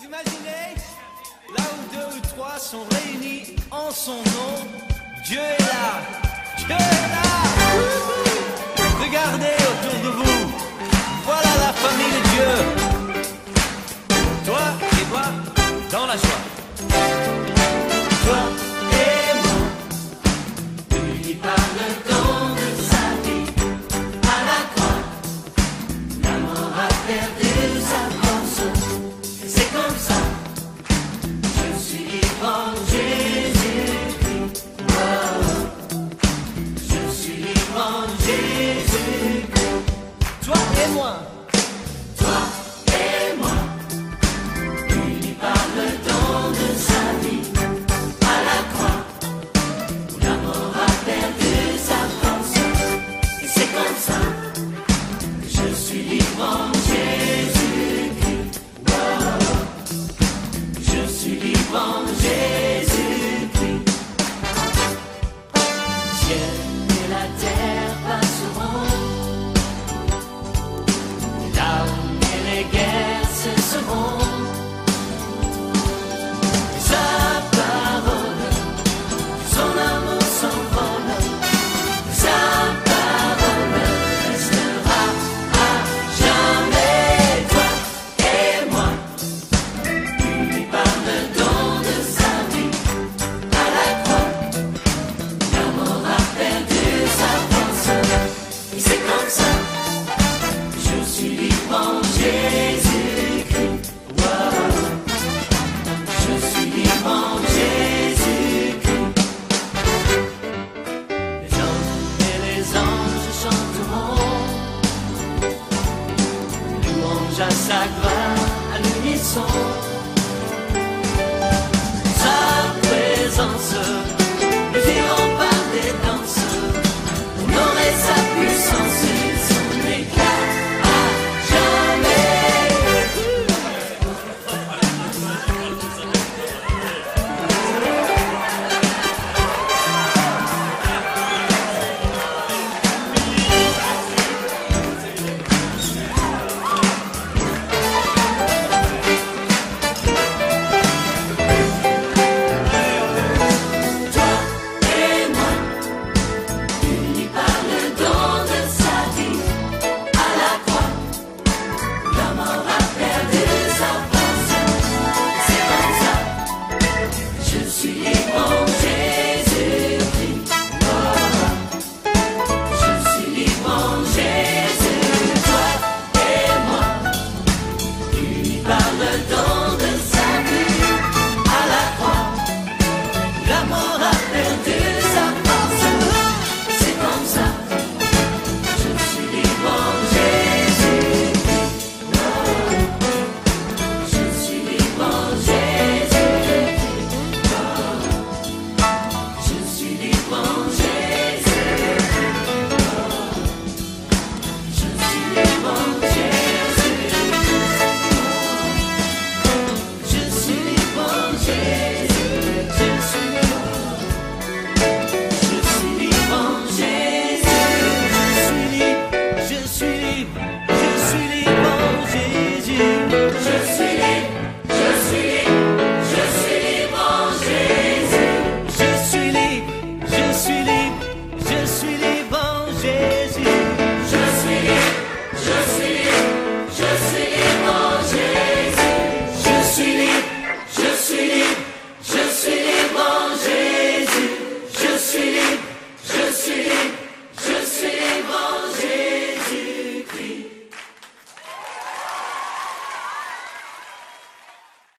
Vous imaginez, là où deux ou trois sont réunis en son nom, Dieu est là, Dieu est là. Regardez autour de vous, voilà la famille de Dieu. Toi et moi, dans la joie. Toi et moi, unis par le don de sa vie, à la croix, la mort a perdu sa force. Et c'est comme ça, je suis libre en Jésus-Christ. Oh, je suis libre en Jésus-Christ. Toi et moi. À sa gloire, à l'unisson.